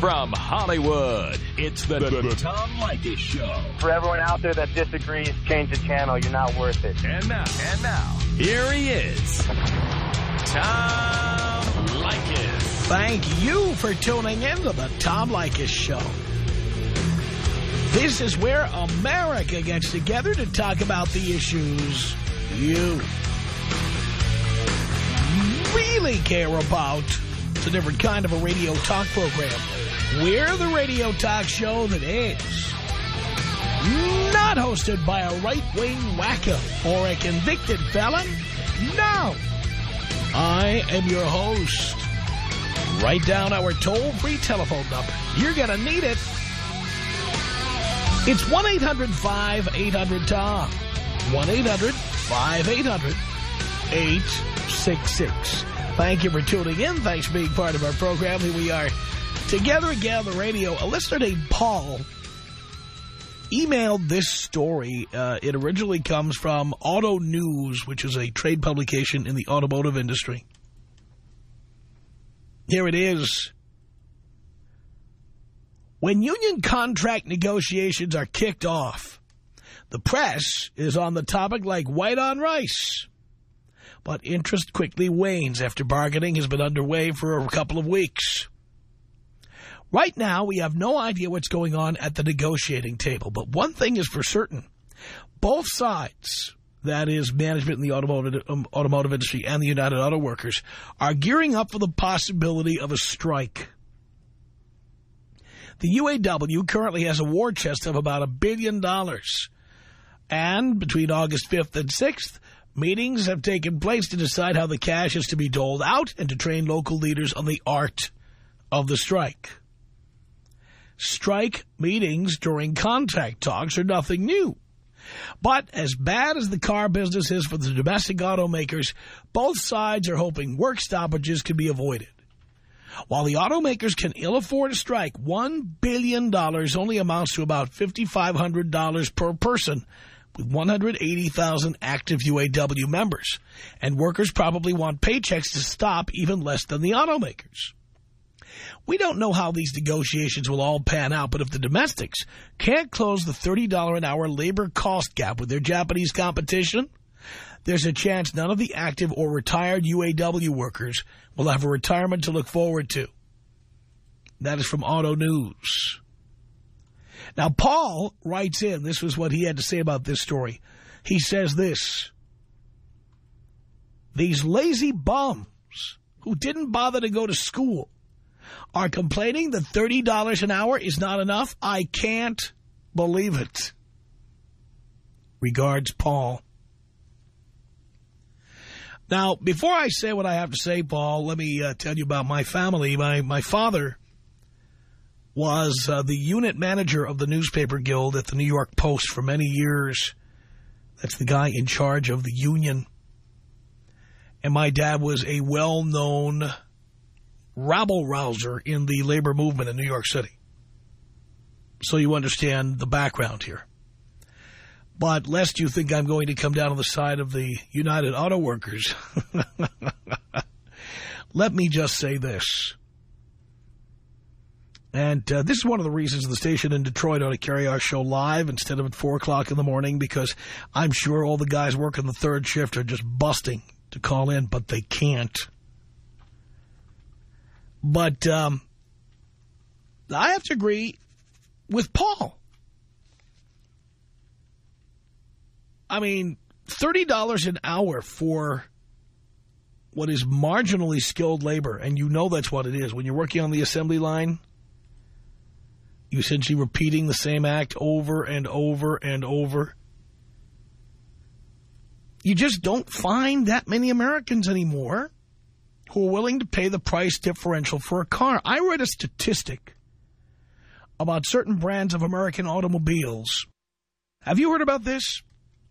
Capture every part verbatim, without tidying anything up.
From Hollywood, it's the, the, the Tom Leykis Show. For everyone out there that disagrees, change the channel. You're not worth it. And now, and now, here he is, Tom Leykis. Thank you for tuning in to the Tom Leykis Show. This is where America gets together to talk about the issues you really care about. It's a different kind of a radio talk program. We're the radio talk show that is not hosted by a right-wing wacko or a convicted felon. No. I am your host. Write down our toll-free telephone number. You're going to need it. It's one eight hundred five eight hundred Tom. one eight hundred five eight hundred eight six six. Thank you for tuning in. Thanks for being part of our program. Here we are together again on the radio. A listener named Paul emailed this story. Uh, it originally comes from Auto News, which is a trade publication in the automotive industry. Here it is. When union contract negotiations are kicked off, the press is on the topic like white on rice. But interest quickly wanes after bargaining has been underway for a couple of weeks. Right now, we have no idea what's going on at the negotiating table. But one thing is for certain. Both sides, that is management in the automotive, um, automotive industry and the United Auto Workers, are gearing up for the possibility of a strike. The U A W currently has a war chest of about a billion dollars. And between August fifth and sixth, meetings have taken place to decide how the cash is to be doled out and to train local leaders on the art of the strike. Strike meetings during contract talks are nothing new. But as bad as the car business is for the domestic automakers, both sides are hoping work stoppages can be avoided. While the automakers can ill afford a strike, one billion dollars only amounts to about five thousand five hundred dollars per person, with one hundred eighty thousand active U A W members. And workers probably want paychecks to stop even less than the automakers. We don't know how these negotiations will all pan out, but if the domestics can't close the thirty dollars an hour labor cost gap with their Japanese competition, there's a chance none of the active or retired U A W workers will have a retirement to look forward to. That is from Auto News. Now, Paul writes in, this was what he had to say about this story. He says this: these lazy bums who didn't bother to go to school are complaining that thirty dollars an hour is not enough. I can't believe it. Regards, Paul. Now, before I say what I have to say, Paul, let me uh, tell you about my family. My, my father was uh, the unit manager of the newspaper guild at the New York Post for many years. That's the guy in charge of the union. And my dad was a well-known rabble-rouser in the labor movement in New York City. So you understand the background here. But lest you think I'm going to come down on the side of the United Auto Workers, let me just say this. And uh, this is one of the reasons the station in Detroit ought to carry our show live instead of at four o'clock in the morning, because I'm sure all the guys working the third shift are just busting to call in, but they can't. But um, I have to agree with Paul. I mean, thirty dollars an hour for what is marginally skilled labor, and you know that's what it is. When you're working on the assembly line, you're essentially repeating the same act over and over and over. You just don't find that many Americans anymore who are willing to pay the price differential for a car. I read a statistic about certain brands of American automobiles. Have you heard about this?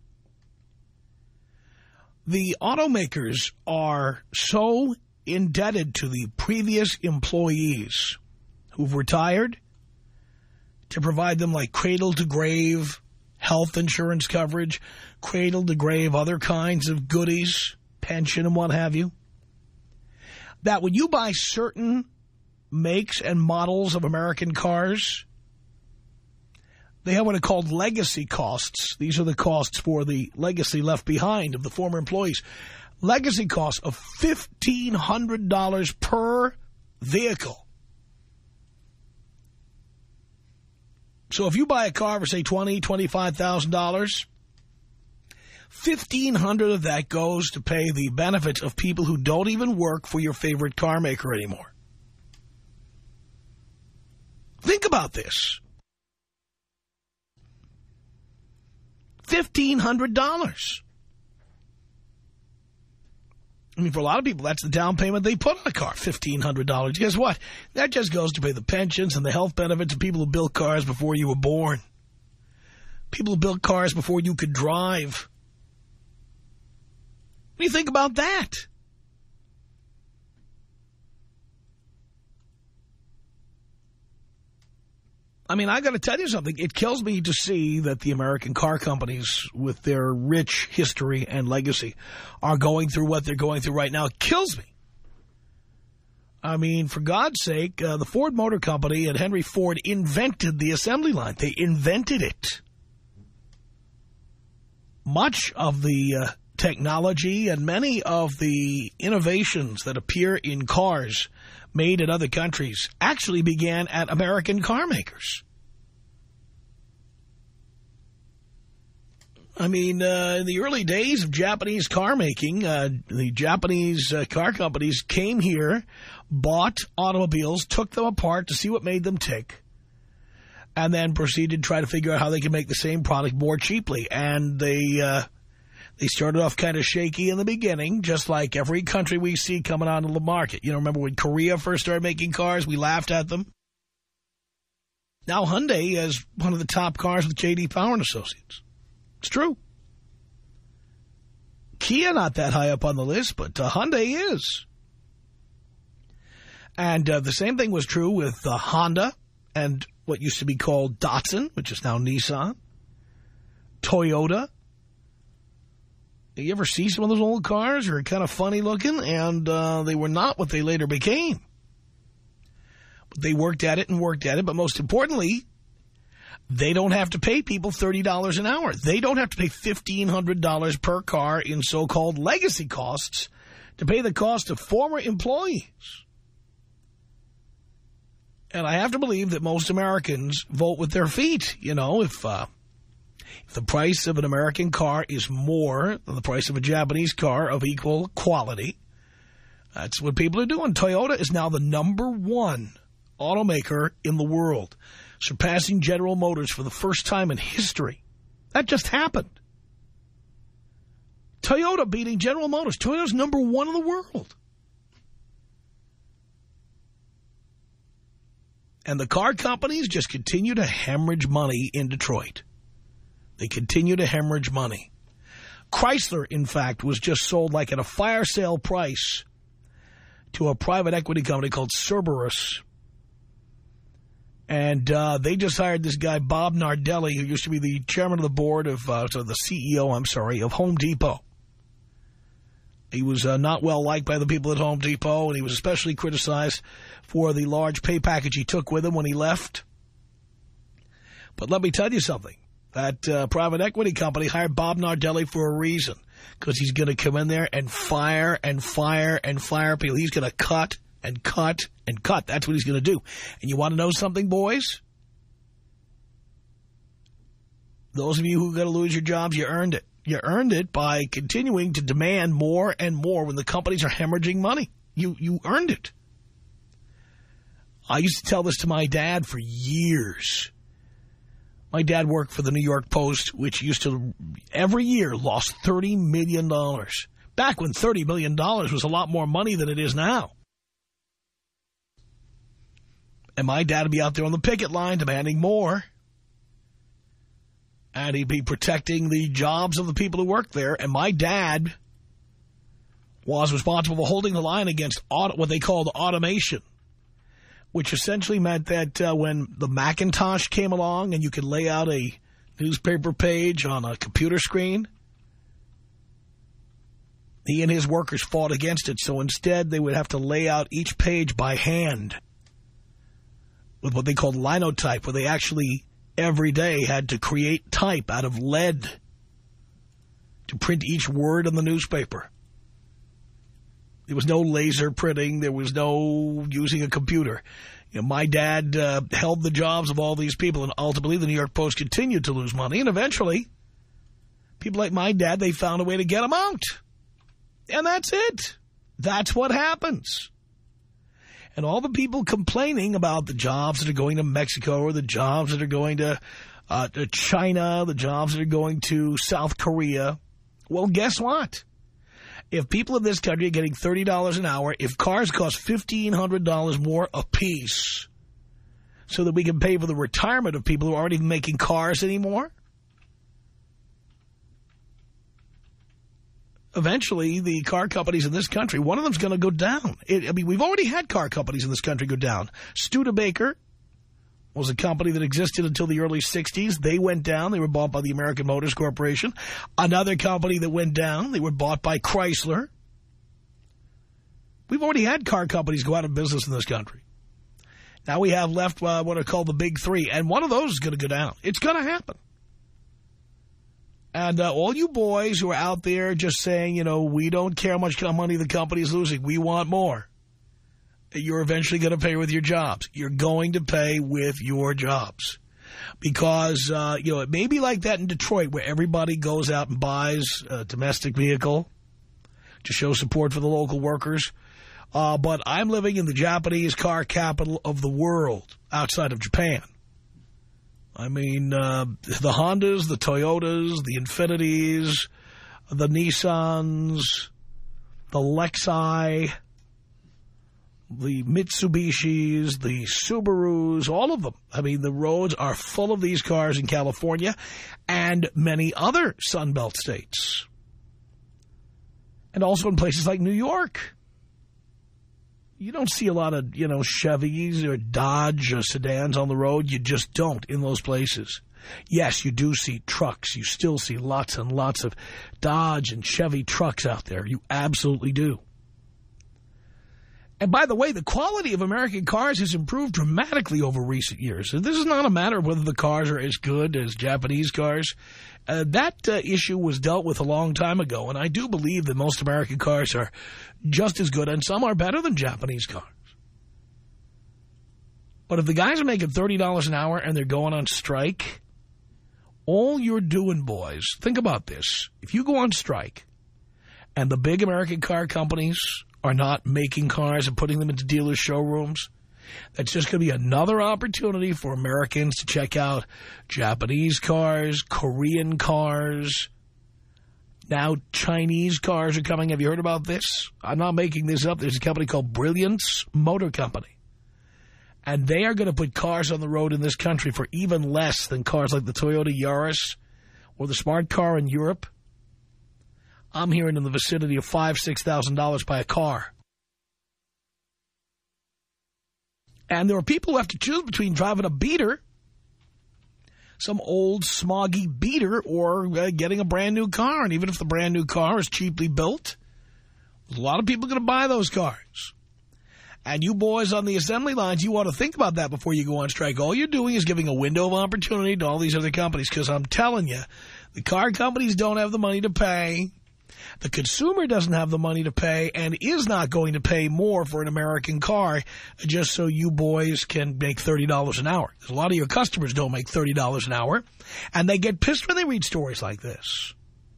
The automakers are so indebted to the previous employees who've retired to provide them like cradle-to-grave health insurance coverage, cradle-to-grave other kinds of goodies, pension and what have you, that when you buy certain makes and models of American cars, they have what are called legacy costs. These are the costs for the legacy left behind of the former employees. Legacy costs of fifteen hundred dollars per vehicle. So if you buy a car for, say, twenty thousand dollars, twenty-five thousand dollars, fifteen hundred dollars of that goes to pay the benefits of people who don't even work for your favorite car maker anymore. Think about this. fifteen hundred dollars. I mean, for a lot of people, that's the down payment they put on a car, fifteen hundred dollars. Guess what? That just goes to pay the pensions and the health benefits of people who built cars before you were born. People who built cars before you could drive. What do you think about that? I mean, I got to tell you something. It kills me to see that the American car companies, with their rich history and legacy, are going through what they're going through right now. It kills me. I mean, for God's sake, uh, the Ford Motor Company and Henry Ford invented the assembly line. They invented it. Much of the uh, technology and many of the innovations that appear in cars made in other countries actually began at American car makers. I mean, uh, in the early days of Japanese car making, uh, the Japanese uh, car companies came here, bought automobiles, took them apart to see what made them tick, and then proceeded to try to figure out how they could make the same product more cheaply. And they... Uh, They started off kind of shaky in the beginning, just like every country we see coming onto the market. You know, remember when Korea first started making cars, we laughed at them? Now Hyundai is one of the top cars with J D Power and Associates. It's true. Kia not that high up on the list, but uh, Hyundai is. And uh, the same thing was true with uh, Honda and what used to be called Datsun, which is now Nissan, Toyota. You ever see some of those old cars? They're kind of funny looking, and uh, they were not what they later became. But they worked at it and worked at it, but most importantly, they don't have to pay people thirty dollars an hour. They don't have to pay fifteen hundred dollars per car in so-called legacy costs to pay the cost of former employees. And I have to believe that most Americans vote with their feet. You know, if... Uh, If the price of an American car is more than the price of a Japanese car of equal quality, that's what people are doing. Toyota is now the number one automaker in the world, surpassing General Motors for the first time in history. That just happened. Toyota beating General Motors. Toyota's number one in the world. And the car companies just continue to hemorrhage money in Detroit. They continue to hemorrhage money. Chrysler, in fact, was just sold like at a fire sale price to a private equity company called Cerberus. And uh, they just hired this guy, Bob Nardelli, who used to be the chairman of the board of, uh, so the C E O, I'm sorry, of Home Depot. He was uh, not well liked by the people at Home Depot, and he was especially criticized for the large pay package he took with him when he left. But let me tell you something. That uh, private equity company hired Bob Nardelli for a reason, because he's going to come in there and fire and fire and fire people. He's going to cut and cut and cut. That's what he's going to do. And you want to know something, boys? Those of you who are going to lose your jobs, you earned it. You earned it by continuing to demand more and more when the companies are hemorrhaging money. You, you earned it. I used to tell this to my dad for years. My dad worked for the New York Post, which used to, every year, lost thirty million dollars. Back when thirty million dollars was a lot more money than it is now. And my dad would be out there on the picket line demanding more. And he'd be protecting the jobs of the people who worked there. And my dad was responsible for holding the line against auto, what they called automation, which essentially meant that uh, when the Macintosh came along and you could lay out a newspaper page on a computer screen, he and his workers fought against it. So instead, they would have to lay out each page by hand. with what they called linotype, where they actually every day had to create type out of lead to print each word on the newspaper. There was no laser printing. There was no using a computer. You know, my dad uh, held the jobs of all these people, and ultimately the New York Post continued to lose money. And eventually, people like my dad, they found a way to get them out. And that's it. That's what happens. And all the people complaining about the jobs that are going to Mexico or the jobs that are going to, uh, to China, the jobs that are going to South Korea, well, guess what? If people in this country are getting thirty dollars an hour, if cars cost fifteen hundred dollars more apiece so that we can pay for the retirement of people who aren't even making cars anymore, eventually the car companies in this country, one of them's going to go down. It, I mean, we've already had car companies in this country go down. Studebaker was a company that existed until the early sixties. They went down. They were bought by the American Motors Corporation. Another company that went down, they were bought by Chrysler. We've already had car companies go out of business in this country. Now we have left uh, what are called the big three, and one of those is going to go down. It's going to happen. And uh, all you boys who are out there just saying, you know, we don't care how much money the company's losing, we want more. You're eventually going to pay with your jobs. You're going to pay with your jobs. Because, uh, you know, it may be like that in Detroit where everybody goes out and buys a domestic vehicle to show support for the local workers. Uh, but I'm living in the Japanese car capital of the world outside of Japan. I mean, uh, the Hondas, the Toyotas, the Infinitis, the Nissans, the Lexi, the Mitsubishis, the Subarus, all of them. I mean, the roads are full of these cars in California and many other Sunbelt states. And also in places like New York. You don't see a lot of, you know, Chevys or Dodge or sedans on the road. You just don't in those places. Yes, you do see trucks. You still see lots and lots of Dodge and Chevy trucks out there. You absolutely do. And by the way, the quality of American cars has improved dramatically over recent years. This is not a matter of whether the cars are as good as Japanese cars. Uh, that uh, issue was dealt with a long time ago, and I do believe that most American cars are just as good, and some are better than Japanese cars. But if the guys are making thirty dollars an hour and they're going on strike, all you're doing, boys, think about this. If you go on strike and the big American car companies are not making cars and putting them into dealers' showrooms, that's just going to be another opportunity for Americans to check out Japanese cars, Korean cars. Now Chinese cars are coming. Have you heard about this? I'm not making this up. There's a company called Brilliance Motor Company. And they are going to put cars on the road in this country for even less than cars like the Toyota Yaris or the smart car in Europe. I'm hearing in the vicinity of five thousand dollars, six thousand dollars by a car. And there are people who have to choose between driving a beater, some old smoggy beater, or uh, getting a brand new car. And even if the brand new car is cheaply built, there's a lot of people going to buy those cars. And you boys on the assembly lines, you ought to think about that before you go on strike. All you're doing is giving a window of opportunity to all these other companies, because I'm telling you, the car companies don't have the money to pay. The consumer doesn't have the money to pay and is not going to pay more for an American car just so you boys can make thirty dollars an hour. A lot of your customers don't make thirty dollars an hour, and they get pissed when they read stories like this.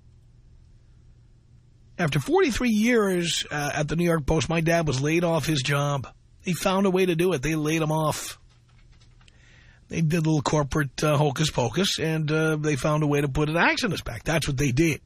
After forty-three years uh, at the New York Post, my dad was laid off his job. He found a way to do it. They laid him off. They did a little corporate uh, hocus pocus, and uh, they found a way to put an axe on his back. That's what they did.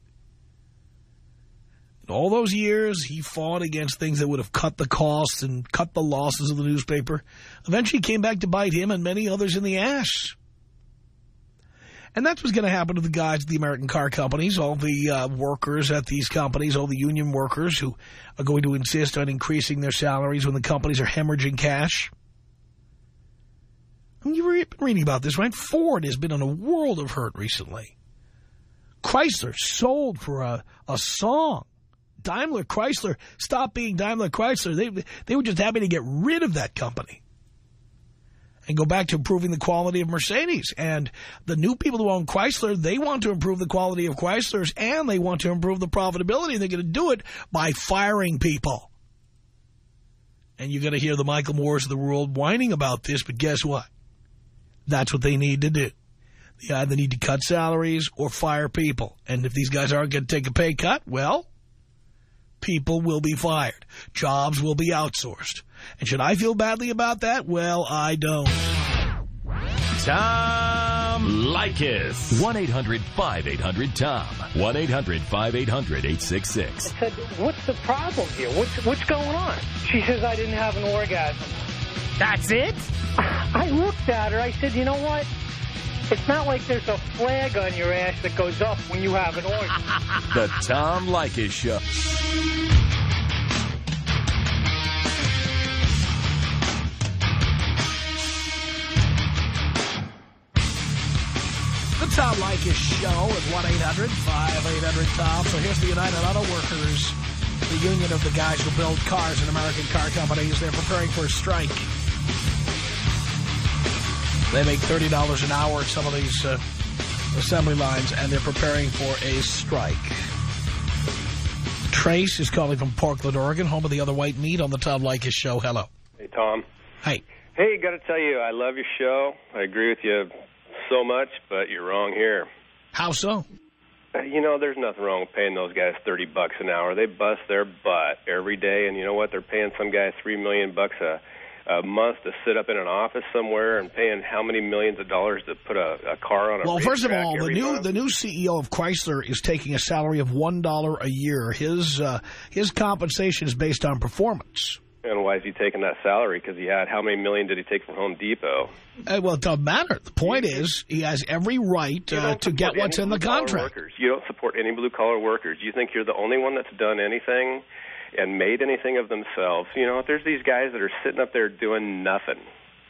All those years, he fought against things that would have cut the costs and cut the losses of the newspaper. Eventually came back to bite him and many others in the ass. And that's what's going to happen to the guys at the American car companies, all the uh, workers at these companies, all the union workers who are going to insist on increasing their salaries when the companies are hemorrhaging cash. I mean, you've been reading about this, right? Ford has been in a world of hurt recently. Chrysler sold for a, a song. Daimler Chrysler stopped being Daimler Chrysler. They, they were just happy to get rid of that company. and go back to improving the quality of Mercedes. And the new people who own Chrysler, they want to improve the quality of Chryslers, and they want to improve the profitability. And they're going to do it by firing people. And you're going to hear the Michael Moores of the world whining about this, but guess what? That's what they need to do. They either need to cut salaries or fire people. And if these guys aren't going to take a pay cut, well, people will be fired. Jobs will be outsourced. And should I feel badly about that? Well, I don't. Tom Leykis. one eight hundred five eight hundred Tom. one eight hundred five eight hundred eight six six. I said, what's the problem here? What's, what's going on? She says, I didn't have an orgasm. That's it? I looked at her. I said, you know what? It's not like there's a flag on your ass that goes up when you have an orgasm. The Tom Leykis Show. The Tom Leykis Show at one eight hundred five eight hundred Tom. So here's the United Auto Workers, the union of the guys who build cars in American car companies. They're preparing for a strike. They make thirty dollars an hour at some of these uh, assembly lines, and they're preparing for a strike. Trace is calling from Portland, Oregon, home of the other white meat on the Tom Leykis Show. Hello. Hey, Tom. Hey. Hey, got to tell you, I love your show. I agree with you so much, but you're wrong here. How so? Uh, You know, there's nothing wrong with paying those guys thirty bucks an hour. They bust their butt every day, and you know what? They're paying some guy three million bucks a a month to sit up in an office somewhere and paying how many millions of dollars to put a, a car on a Well, first of all, the new month? the new C E O of Chrysler is taking a salary of one dollar a year. His uh, his compensation is based on performance. And why is he taking that salary? Because he had, how many million did he take from Home Depot? Uh, well, it doesn't matter. The point is, he has every right You uh, don't to get support what's any in the blue-collar contract. Workers. You don't support any blue-collar workers. You think you're the only one that's done anything and made anything of themselves. You know, there's these guys that are sitting up there doing nothing.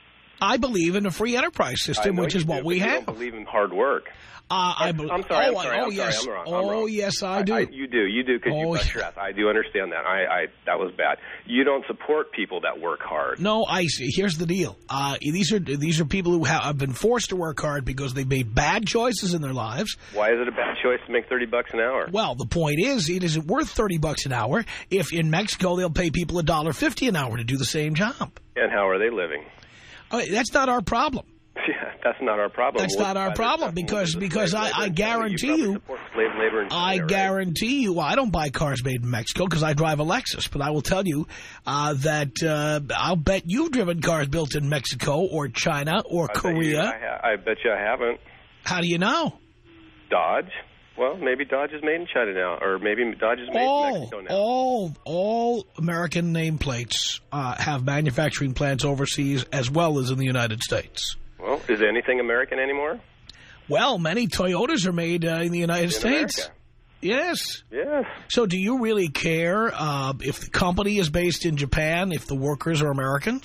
I believe in a free enterprise system, which is what do, we but have. You don't believe in hard work. Uh, I I'm, be- I'm sorry. Oh, I'm sorry. oh I'm yes. sorry. I'm wrong. oh, I'm wrong. yes, I do. I, I, you do. You do because Oh, you bust yeah. your ass. I do understand that. I, I that was bad. You don't support people that work hard. No, I see. Here's the deal. Uh, these are these are people who have, have been forced to work hard because they made bad choices in their lives. Why is it a bad choice to make thirty bucks an hour? Well, the point is, it isn't worth thirty bucks an hour if in Mexico they'll pay people a dollar fifty an hour to do the same job. And how are they living? I mean, that's not our problem. Yeah, that's not our problem. That's We'll not our find problem out because the because slave I, labor I in China. guarantee you. you, Support slave labor in China, I right? guarantee you, well, I don't buy cars made in Mexico because I drive a Lexus, but I will tell you uh, that uh, I'll bet you've driven cars built in Mexico or China or I bet you Korea. I, ha I bet you I haven't. How do you know? Dodge. Well, maybe Dodge is made in China now, or maybe Dodge is made in All, Mexico now. all, all American nameplates uh, have manufacturing plants overseas as well as in the United States. Well, is anything American anymore? Well, many Toyotas are made uh, in the United In States. America. Yes. Yes. So do you really care uh, if the company is based in Japan, if the workers are Americans?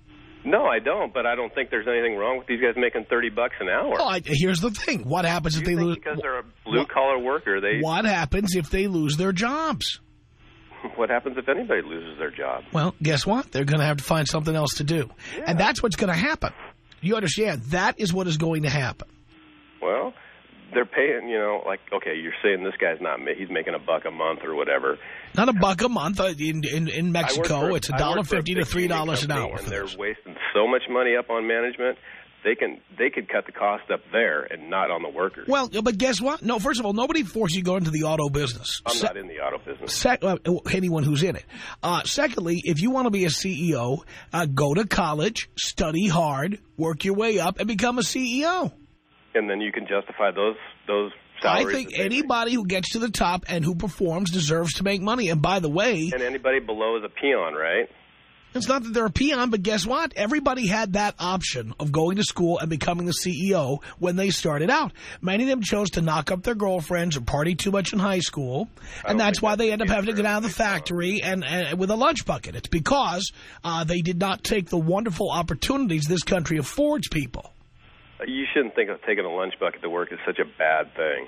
No, I don't, but I don't think there's anything wrong with these guys making thirty bucks an hour. Well, I, here's the thing. What happens you if they think lose... because they're a blue-collar worker, they... What happens if they lose their jobs? What happens if anybody loses their job? Well, guess what? They're going to have to find something else to do. Yeah. And that's what's going to happen. You understand? That is what is going to happen. Well, they're paying, you know, like, okay, you're saying this guy's not, he's making a buck a month or whatever. Not a buck a month. Uh, In, in, in Mexico, for, it's a dollar fifty to three dollars an hour. And they're wasting so much money up on management. They can they could cut the cost up there and not on the workers. Well, but guess what? No, first of all, nobody forces you to go into the auto business. I'm Se not in the auto business. Sec uh, anyone who's in it. Uh, secondly, if you want to be a C E O, uh, go to college, study hard, work your way up, and become a C E O. And then you can justify those those I salaries. think that they anybody who gets to the top and who performs deserves to make money. And by the way, make. And anybody below is a peon, right? it's not that they're a peon, but guess what? Everybody had that option of going to school and becoming a C E O when they started out. Many of them chose to knock up their girlfriends or party too much in high school, and that's why they end up having to get out of the factory and, and with a lunch bucket. It's because uh, they did not take the wonderful opportunities this country affords people. You shouldn't think of taking a lunch bucket to work is such a bad thing.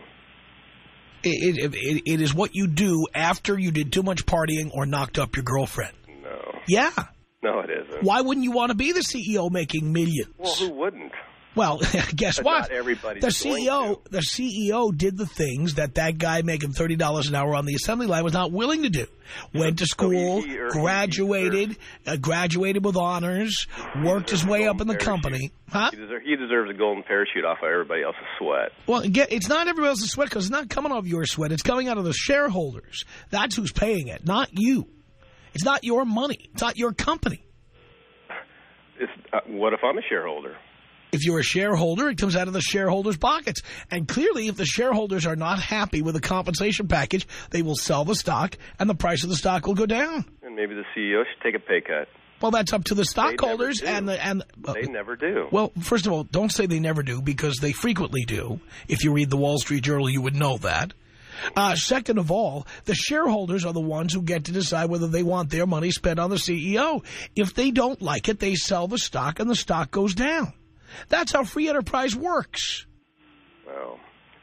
It, it, it, it is what you do after you did too much partying or knocked up your girlfriend. No. Yeah. No, it isn't. Why wouldn't you want to be the C E O making millions? Well, who wouldn't? Well, guess But what? not everybody's the C E O, going to. the C E O did the things that that guy making thirty dollars an hour on the assembly line was not willing to do. Went to school, So he- he- or he- graduated, uh, graduated with honors, worked his way up in the company. Huh? He, deserve, he deserves a golden parachute off of everybody else's sweat. Well, get, it's not everybody else's sweat because it's not coming off your sweat. It's coming out of the shareholders. That's who's paying it, not you. It's not your money. It's not your company. It's, uh, what if I'm a shareholder? If you're a shareholder, it comes out of the shareholders' pockets. And clearly, if the shareholders are not happy with the compensation package, they will sell the stock, and the price of the stock will go down. And maybe the C E O should take a pay cut. Well, that's up to the stockholders do. and the and. Uh, They never do. Well, first of all, don't say they never do, because they frequently do. If you read the Wall Street Journal, you would know that. Uh, second of all, the shareholders are the ones who get to decide whether they want their money spent on the C E O. If they don't like it, they sell the stock, and the stock goes down. That's how free enterprise works. Well,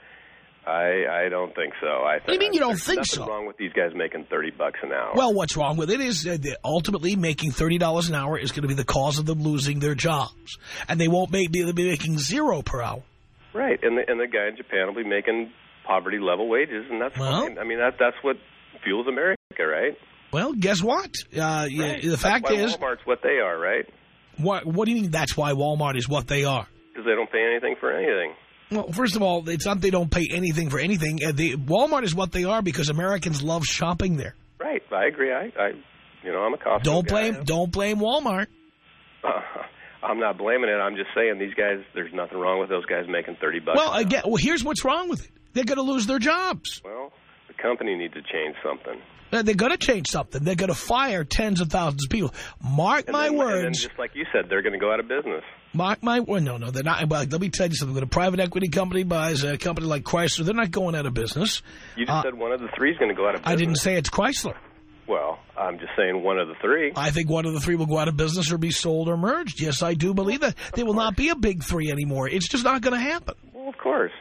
I I don't think so. I th What do you mean you don't there's think nothing so? wrong with these guys making thirty bucks an hour. Well, what's wrong with it is uh, that ultimately making thirty dollars an hour is going to be the cause of them losing their jobs. And they won't make, they'll be making zero per hour. Right, and the, and the guy in Japan will be making poverty-level wages, and that's Well- fine. I mean, that that's what fuels America, right? Well, guess what? Uh, yeah, Right. the fact that's why is, Walmart's what they are, right? what, what do you mean that's why Walmart is what they are? Because they don't pay anything for anything. Well, first of all, it's not they don't pay anything for anything. Uh, the, Walmart is what they are because Americans love shopping there. Right, I agree. I, I you know, I'm a Costco Don't guy. blame, don't blame Walmart. Uh, I'm not blaming it. I'm just saying these guys, there's nothing wrong with those guys making thirty bucks. Well, an hour. again, well, here's what's wrong with it. They're going to lose their jobs. Well, the company needs to change something. Uh, They're going to change something. They're going to fire tens of thousands of people. Mark And my then, words. And then, just like you said, they're going to go out of business. Mark my word. No, no, they're not. Well, let me tell you something. When a private equity company buys a company like Chrysler, they're not going out of business. You just Uh, said one of the three is going to go out of business. I didn't say it's Chrysler. Well, I'm just saying one of the three. I think one of the three will go out of business or be sold or merged. Yes, I do believe that. There will not be a big three anymore. It's just not going to happen. Well, of course.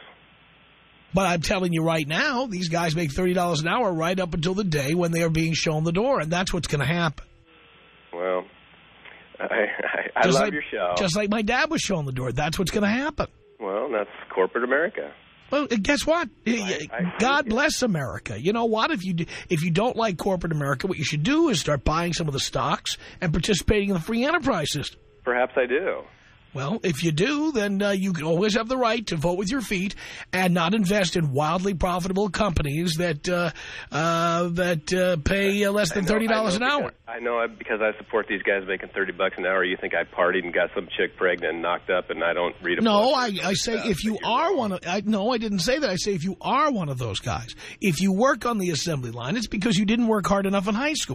But I'm telling you right now, these guys make thirty dollars an hour right up until the day when they are being shown the door, and that's what's going to happen. Well, I, I, I Just love like, your show. Just like my dad was shown the door. That's what's going to happen. Well, that's corporate America. Well, guess what? I- I God agree. bless America. You know what? If you do, if you don't like corporate America, what you should do is start buying some of the stocks and participating in the free enterprise system. Perhaps I do. Well, if you do, then uh, you can always have the right to vote with your feet and not invest in wildly profitable companies that uh, uh, that uh, pay uh, less than I know- thirty dollars I an know hour. because- I know I, because I support these guys making thirty bucks an hour. You think I partied and got some chick pregnant and knocked up and I don't read a No, book? I, I say Uh, if you you're are wrong. one of, I, no, I didn't say that. I say if you are one of those guys, if you work on the assembly line, it's because you didn't work hard enough in high school.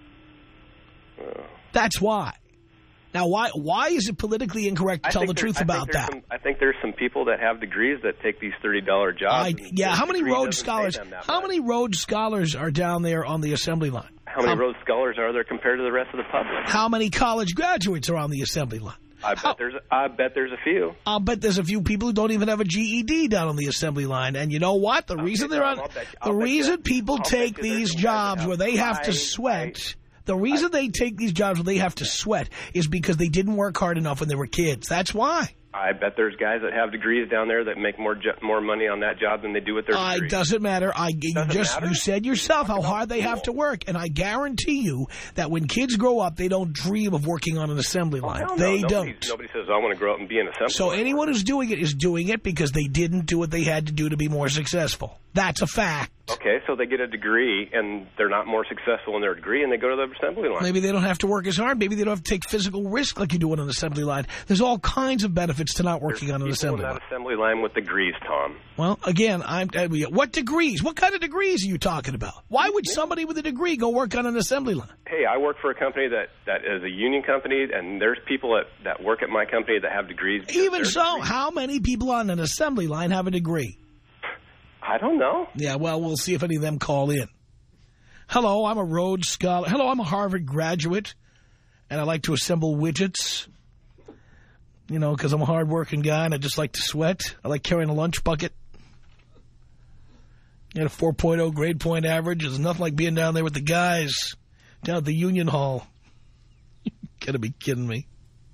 Uh, That's why. Now, why why is it politically incorrect to I tell think the there- truth I think about there's that? Some, I think there's some people that have degrees that take these thirty dollar jobs. I, and yeah, their how many degree Rhodes doesn't pay Scholars? them that How much. many Rhodes Scholars are down there on the assembly line? How many Um, Rhodes Scholars are there compared to the rest of the public? How many college graduates are on the assembly line? I bet How- there's I bet there's a few. I'll bet there's a few people who don't even have a G E D down on the assembly line. And you know what? The reason Okay, they're Tom, on, I'll bet you- the I'll bet reason you- people I'll take bet you there's these some guys jobs that where they have to I- sweat. The reason they take these jobs where they have to sweat is because they didn't work hard enough when they were kids. That's why. I bet there's guys that have degrees down there that make more jo more money on that job than they do with their Uh, degree. it doesn't matter. I you Doesn't just matter? you said yourself how Talk about hard they have to school. work, and I guarantee you that when kids grow up, they don't dream of working on an assembly Oh, line. hell no. They Nobody- don't. Nobody says, I want to grow up and be an assembly So line anyone worker." who's doing it is doing it because they didn't do what they had to do to be more successful. That's a fact. Okay, so they get a degree, and they're not more successful in their degree, and they go to the assembly line. Maybe they don't have to work as hard. Maybe they don't have to take physical risk like you do on an assembly line. There's all kinds of benefits to not working on an People assembly in line. that assembly line with degrees, Tom. Well, again, I'm. Uh, what degrees? What kind of degrees are you talking about? Why would somebody with a degree go work on an assembly line? Hey, I work for a company that, that is a union company, and there's people that, that work at my company that have degrees. because Even they're so, degrees. how many people on an assembly line have a degree? I don't know. Yeah, well, we'll see if any of them call in. Hello, I'm a Rhodes Scholar. Hello, I'm a Harvard graduate, and I like to assemble widgets. You know, because I'm a hard-working guy, and I just like to sweat. I like carrying a lunch bucket. You had a four point oh grade point average. There's nothing like being down there with the guys down at the Union Hall. Gotta be kidding me.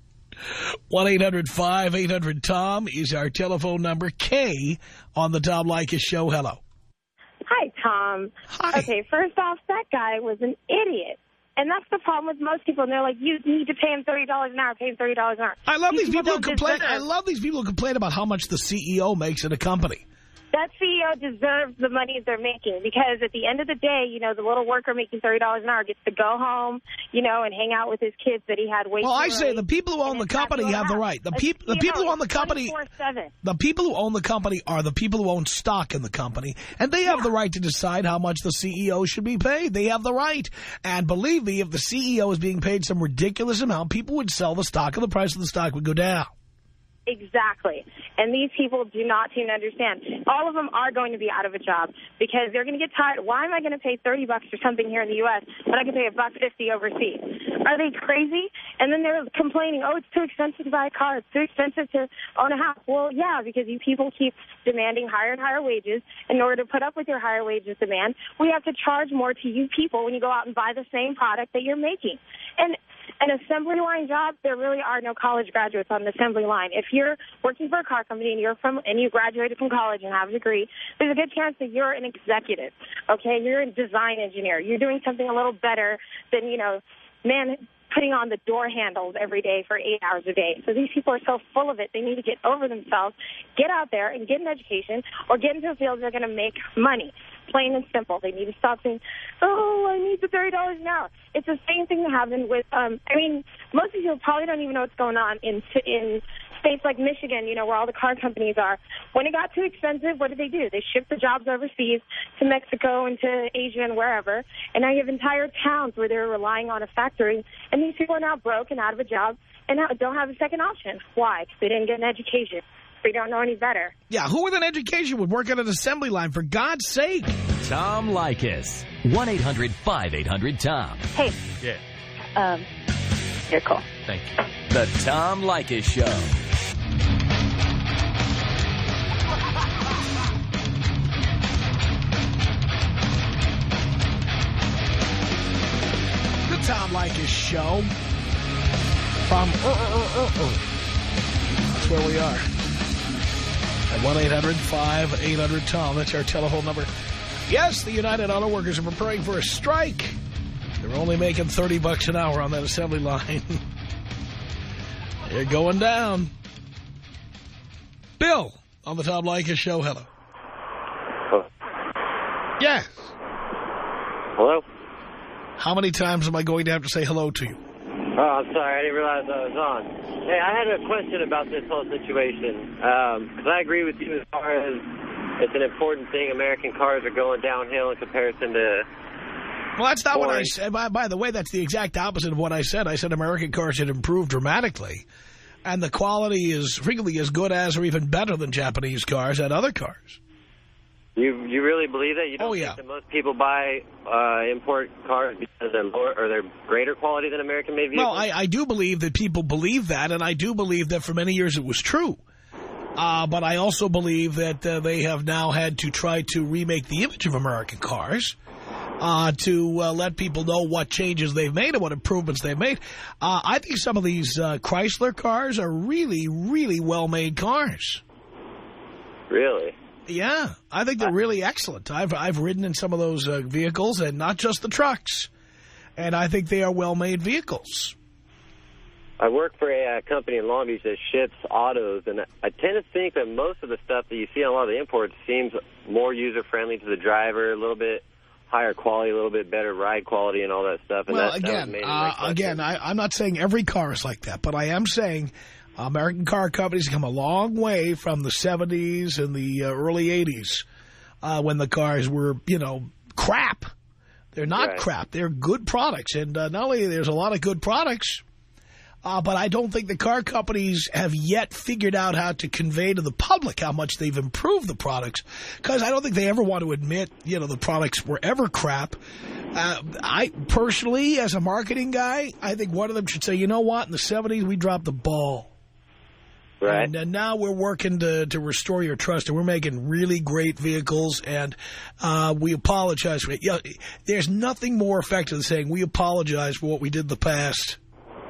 one eight hundred five eight hundred Tom is our telephone number. Kay on the Tom Leykis show. Hello. Hi, Tom. Hi. Okay, first off, that guy was an idiot. And that's the problem with most people. And they're like, you need to pay him thirty dollars an hour, pay him thirty dollars an hour. I love these, these people, people who complain. Deserve. I love these people who complain about how much the C E O makes in a company. That C E O deserves the money they're making because at the end of the day, you know, the little worker making thirty dollars an hour gets to go home, you know, and hang out with his kids that he had way Well, too I say early, the people who own the company have the right. The, peop the people who own the company, the people who own the company are the people who own stock in the company, and they have yeah. the right to decide how much the C E O should be paid. They have the right. And believe me, if the C E O is being paid some ridiculous amount, people would sell the stock and the price of the stock would go down. Exactly. And these people do not seem to understand. All of them are going to be out of a job because they're going to get tired. Why am I going to pay thirty bucks for something here in the U S when I can pay a buck fifty overseas? Are they crazy? And then they're complaining, oh, it's too expensive to buy a car. It's too expensive to own a house. Well, yeah, because you people keep demanding higher and higher wages. In order to put up with your higher wages demand, we have to charge more to you people when you go out and buy the same product that you're making. And an assembly line job, there really are no college graduates on an assembly line. If you're working for a car company and you're from and you graduated from college and have a degree, there's a good chance that you're an executive. Okay, you're a design engineer. You're doing something a little better than, you know, man putting on the door handles every day for eight hours a day. So these people are so full of it, they need to get over themselves, get out there and get an education or get into a field they're going to make money. Plain and simple. They need to stop saying, oh, I need the thirty dollars an hour. It's the same thing that happened with, um, I mean, most people probably don't even know what's going on in in states like Michigan, you know, where all the car companies are. When it got too expensive, what did they do? They shipped the jobs overseas to Mexico and to Asia and wherever, and now you have entire towns where they're relying on a factory, and these people are now broke and out of a job and now don't have a second option. Why? Because they didn't get an education. We don't know any better. Yeah, who with an education would work at an assembly line, for God's sake? Tom Leykis. one eight hundred five eight hundred Tom. Hey. Yeah. Um, you're cool. Thank you. The Tom Leykis Show. The Tom Leykis Show. From uh, uh, uh, uh. That's where we are. At one eight hundred five eight hundred Tom. That's our telephone number. Yes, the United Auto Workers are preparing for a strike. They're only making thirty bucks an hour on that assembly line. They're going down. Bill on the Tom Leykis Show. Hello. Hello. Yes. Hello. How many times am I going to have to say hello to you? Oh, I'm sorry. I didn't realize I was on. Hey, I had a question about this whole situation. Because um, I agree with you as far as it's an important thing. American cars are going downhill in comparison to... Well, that's not foreign. what I said. By, by the way, that's the exact opposite of what I said. I said American cars had improved dramatically. And the quality is frequently as good as or even better than Japanese cars and other cars. You you really believe that? You don't oh, yeah. think that most people buy uh, import cars because they're lower or they're greater quality than American-made vehicles? Well, I, I do believe that people believe that, and I do believe that for many years it was true. Uh, but I also believe that uh, they have now had to try to remake the image of American cars uh, to uh, let people know what changes they've made and what improvements they've made. Uh, I think some of these uh, Chrysler cars are really, really well-made cars. Really? Yeah, I think they're really excellent. I've I've ridden in some of those uh, vehicles, and not just the trucks. And I think they are well-made vehicles. I work for a uh, company in Long Beach that ships autos, and I tend to think that most of the stuff that you see on a lot of the imports seems more user-friendly to the driver, a little bit higher quality, a little bit better ride quality and all that stuff. And well, that, again, that uh, again, I, I'm not saying every car is like that, but I am saying American car companies have come a long way from the seventies and the uh, early eighties uh, when the cars were, you know, crap. They're not right. crap. They're good products. And uh, not only there's a lot of good products, uh, but I don't think the car companies have yet figured out how to convey to the public how much they've improved the products. Because I don't think they ever want to admit, you know, the products were ever crap. Uh, I personally, as a marketing guy, I think one of them should say, you know what, in the seventies we dropped the ball. Right. And uh, now we're working to, to restore your trust, and we're making really great vehicles, and uh, we apologize for it. You know, there's nothing more effective than saying we apologize for what we did in the past.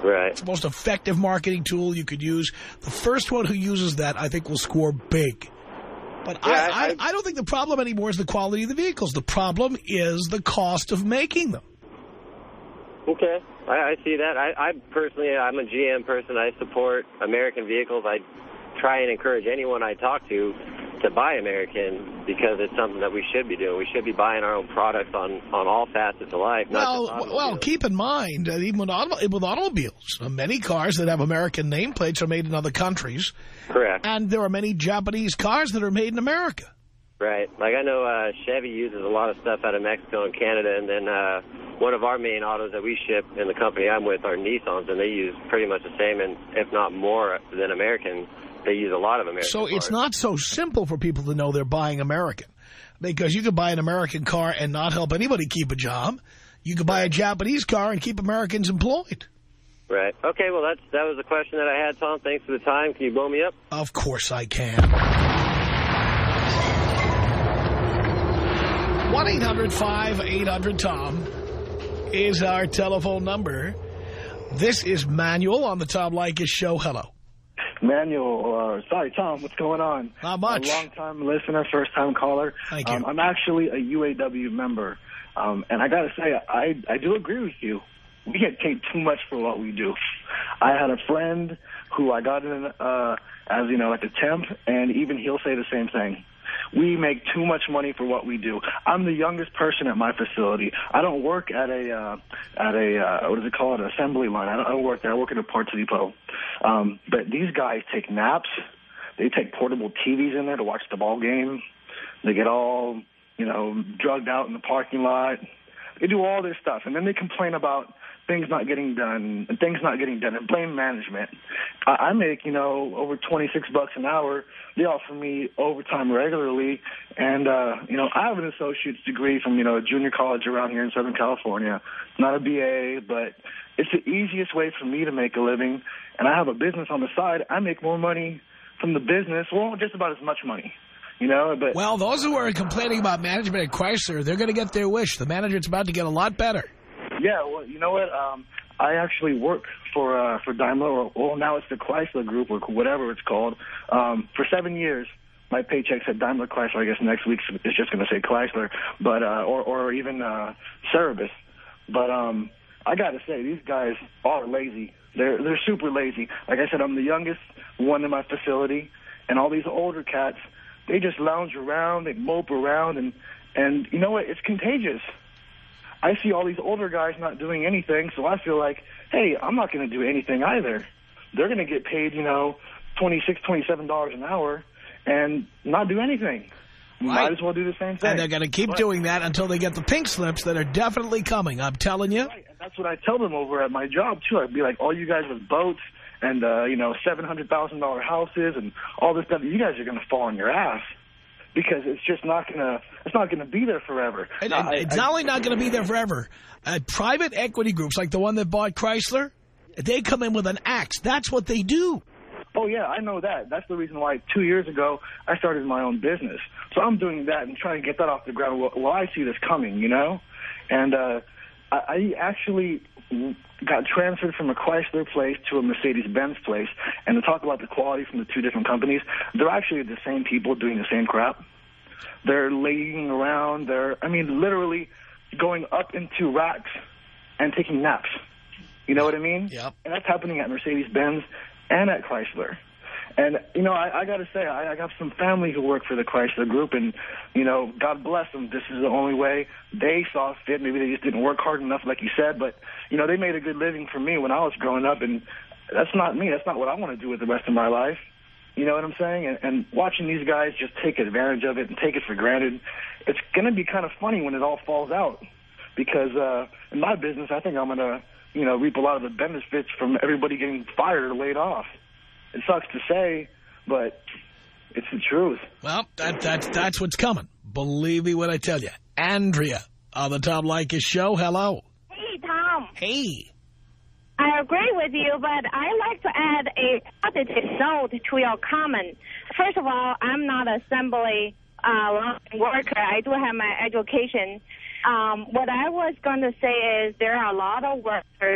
Right. It's the most effective marketing tool you could use. The first one who uses that, I think, will score big. But yeah, I, I, I, I don't think the problem anymore is the quality of the vehicles. The problem is the cost of making them. Okay. I, I see that. I, I personally, I'm a G M person. I support American vehicles. I try and encourage anyone I talk to to buy American because it's something that we should be doing. We should be buying our own products on, on all facets of life. Well, not just well, keep in mind that even with, auto, with automobiles, uh, many cars that have American nameplates are made in other countries. Correct. And there are many Japanese cars that are made in America. Right. Like I know uh, Chevy uses a lot of stuff out of Mexico and Canada, and then uh, one of our main autos that we ship in the company I'm with are Nissans, and they use pretty much the same, and if not more than American. They use a lot of American So cars. It's not so simple for people to know they're buying American, because you could buy an American car and not help anybody keep a job. You could buy a Japanese car and keep Americans employed. Right. Okay, well, that's that was the question that I had, Tom. Thanks for the time. Can you blow me up? Of course I can. one eight hundred five eight hundred Tom is our telephone number. This is Manuel on the Tom Leykis Show. Hello. Manuel, uh, sorry, Tom, what's going on? Not much. A long-time listener, first-time caller. Thank you. Um, I'm actually a U A W member, um, and I got to say, I, I do agree with you. We get paid too much for what we do. I had a friend who I got in uh, as, you know, like a temp, and even he'll say the same thing. We make too much money for what we do. I'm the youngest person at my facility. I don't work at a, uh, at a uh, what is it called, an assembly line. I don't, I don't work there. I work at a parts depot. Um, but these guys take naps. They take portable T Vs in there to watch the ball game. They get all, you know, drugged out in the parking lot. They do all this stuff. And then they complain about things not getting done and things not getting done and blame management. I, I make, you know, over twenty-six bucks an hour. They offer me overtime regularly. And, uh, you know, I have an associate's degree from, you know, a junior college around here in Southern California. Not a B A, but it's the easiest way for me to make a living. And I have a business on the side. I make more money from the business, well, just about as much money. You know, but well, those who are complaining about management at Chrysler, they're going to get their wish. The management's about to get a lot better. Yeah, well, you know what? Um, I actually work for uh, for Daimler, or well, now it's the Chrysler Group, or whatever it's called. Um, for seven years, my paycheck said Daimler Chrysler. I guess next week it's just going to say Chrysler, but uh, or or even uh, Cerebus. But um, I got to say, these guys are lazy. They're they're super lazy. Like I said, I'm the youngest one in my facility, and all these older cats, they just lounge around, they mope around, and and you know what? It's contagious. I see all these older guys not doing anything, so I feel like, hey, I'm not going to do anything either. They're going to get paid, you know, twenty-six, twenty-seven dollars an hour and not do anything. You right. Might as well do the same thing. And they're going to keep but, doing that until they get the pink slips that are definitely coming. I'm telling you. Right, and that's what I tell them over at my job, too. I'd be like, all you guys with boats and, uh, you know, seven hundred thousand dollar houses and all this stuff, you guys are going to fall on your ass. Because it's just not gonna, it's not gonna be there forever. And, now, and I, it's I, not only not going to be there forever. Uh, private equity groups, like the one that bought Chrysler, they come in with an axe. That's what they do. Oh yeah, I know that. That's the reason why two years ago I started my own business. So I'm doing that and trying to get that off the ground. Well, well I see this coming, you know. And uh, I, I actually got transferred from a Chrysler place to a Mercedes-Benz place. And to talk about the quality from the two different companies, they're actually the same people doing the same crap. They're laying around. They're, I mean, literally going up into racks and taking naps. You know what I mean? Yep. And that's happening at Mercedes-Benz and at Chrysler. And, you know, I, I got to say, I, I have some family who work for the Chrysler Group, and, you know, God bless them. This is the only way they saw fit. Maybe they just didn't work hard enough, like you said. But, you know, they made a good living for me when I was growing up, and that's not me. That's not what I want to do with the rest of my life. You know what I'm saying? And, and watching these guys just take advantage of it and take it for granted, it's going to be kind of funny when it all falls out. Because uh, in my business, I think I'm going to, you know, reap a lot of the benefits from everybody getting fired or laid off. It sucks to say, but it's the truth. Well, that, that's, that's what's coming. Believe me when I tell you. Andrea on the Tom Leykis Show. Hello. Hey, Tom. Hey. I agree with you, but I like to add a positive note to your comment. First of all, I'm not an assembly uh, worker. I do have my education. Um, what I was going to say is there are a lot of workers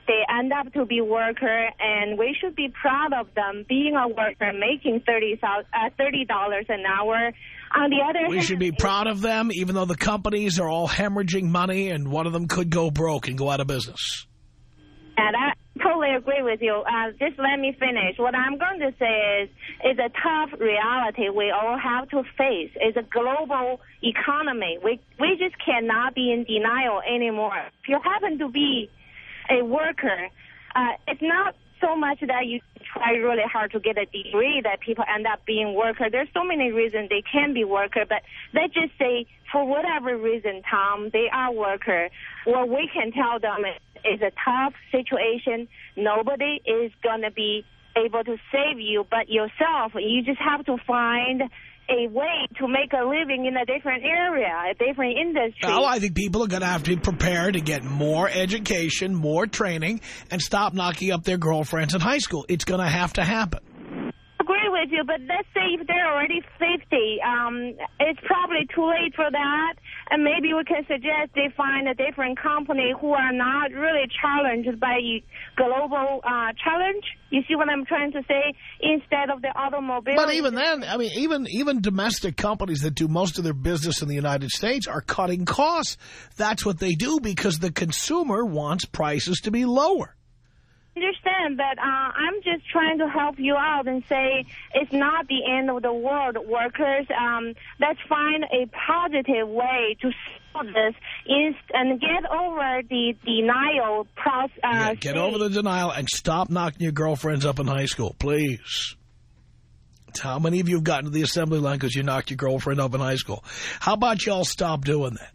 they end up to be worker, and we should be proud of them being a worker, making thirty dollars an hour. On the other we hand, should be proud of them, even though the companies are all hemorrhaging money, and one of them could go broke and go out of business. And I totally agree with you. Uh, just let me finish. What I'm going to say is, is a tough reality we all have to face. It's a global economy. We we just cannot be in denial anymore. If you happen to be a worker, uh, it's not so much that you try really hard to get a degree that people end up being worker. There's so many reasons they can be worker, but let's just say for whatever reason, Tom, they are worker. What we can tell them is it's a tough situation. Nobody is going to be able to save you but yourself. You just have to find a way to make a living in a different area, a different industry. Well, I think people are going to have to be prepared to get more education, more training, and stop knocking up their girlfriends in high school. It's going to have to happen. I agree with you, but let's say if they're already fifty, um, it's probably too late for that, and maybe we can suggest they find a different company who are not really challenged by global uh, challenge. You see what I'm trying to say? Instead of the automobile. But even then, I mean, even even domestic companies that do most of their business in the United States are cutting costs. That's what they do because the consumer wants prices to be lower. I understand, but uh, I'm just trying to help you out and say it's not the end of the world, workers. Um, let's find a positive way to solve this and get over the denial process. Uh, yeah, get over the denial and stop knocking your girlfriends up in high school, please. How many of you have gotten to the assembly line because you knocked your girlfriend up in high school? How about y'all stop doing that?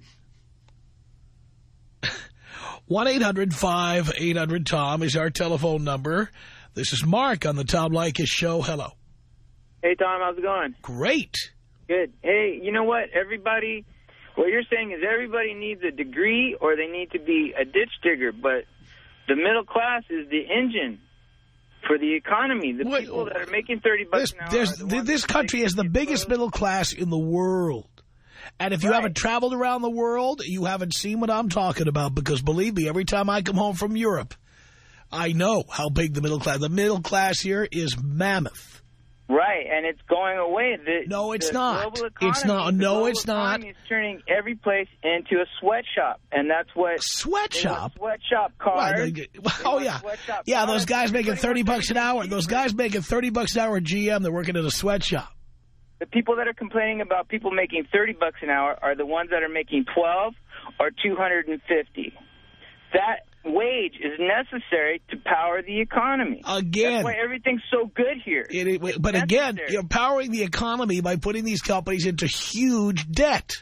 one eight hundred five eight hundred Tom is our telephone number. This is Mark on the Tom Leykis Show. Hello. Hey, Tom. How's it going? Great. Good. Hey, you know what? Everybody, what you're saying is everybody needs a degree or they need to be a ditch digger, but the middle class is the engine for the economy. The Wait, people that are making thirty bucks this, an hour there's, are the ones This that country has the biggest clothes. middle class in the world. And if you Right. haven't traveled around the world, you haven't seen what I'm talking about. Because believe me, every time I come home from Europe, I know how big the middle class. The middle class here is mammoth. Right, and it's going away. The, No, it's the not. global economy, It's not. the No, global it's not. economy is turning every place into a sweatshop, and that's what Sweatshop? Sweatshop cars. Right, they- oh, yeah. Sweatshop Yeah, those products. guys making Everybody thirty wants bucks an hour. Those guys making thirty bucks an hour at G M, they're working at a sweatshop. The people that are complaining about people making thirty bucks an hour are the ones that are making twelve or two hundred fifty. That wage is necessary to power the economy. Again. That's why everything's so good here. It, it, but It's again, necessary. you're powering the economy by putting these companies into huge debt.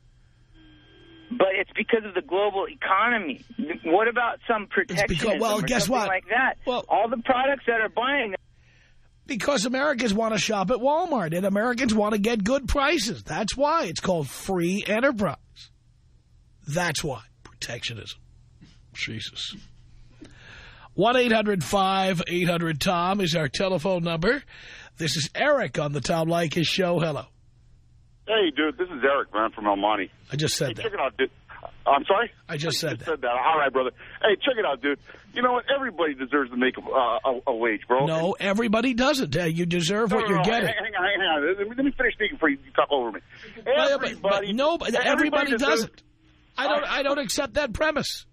But it's because of the global economy. What about some protectionism well, or guess something what? like that? Well- all the products that are buying... Because Americans want to shop at Walmart and Americans want to get good prices. That's why it's called free enterprise. That's why. Protectionism. Jesus. one eight hundred five eight hundred Tom is our telephone number. This is Eric on the Tom Leykis Show. Hello. Hey, dude, this is Eric, man, from El Monte. I just said hey, that. check it out, dude. I'm sorry? I just said just that. said that. All right, brother. Hey, check it out, dude. You know what? Everybody deserves to make a, uh, a, a wage, bro. No, everybody doesn't. Uh, you deserve No, what no, you're no, getting. Hang, hang on, hang on. Let me, let me finish speaking before you talk over me. But, but, Everybody, but no, but everybody deserves- doesn't. I don't. I don't accept that premise.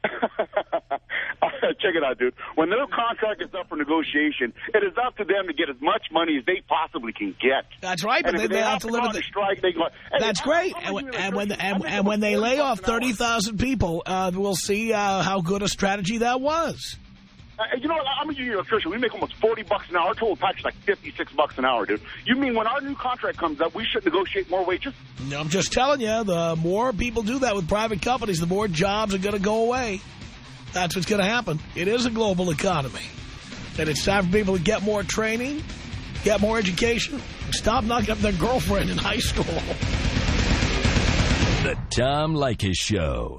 Check it out, dude. When their contract is up for negotiation, it is up to them to get as much money as they possibly can get. That's right, but and they, if they have have to go live on with the it. strike. They go, hey, That's how- great. how And, much you and when electricity? and, I make and when they almost lay forty off bucks an hour. thirty thousand people, uh, we'll see uh, how good a strategy that was. Uh, you know what? I'm a union electrician. We make almost forty bucks an hour. Our total tax is like fifty-six bucks an hour, dude. You mean when our new contract comes up, we should negotiate more wages? No, I'm just telling you, the more people do that with private companies, the more jobs are going to go away. That's what's going to happen. It is a global economy. And it's time for people to get more training, get more education, and stop knocking up their girlfriend in high school. The Tom Leykis Show.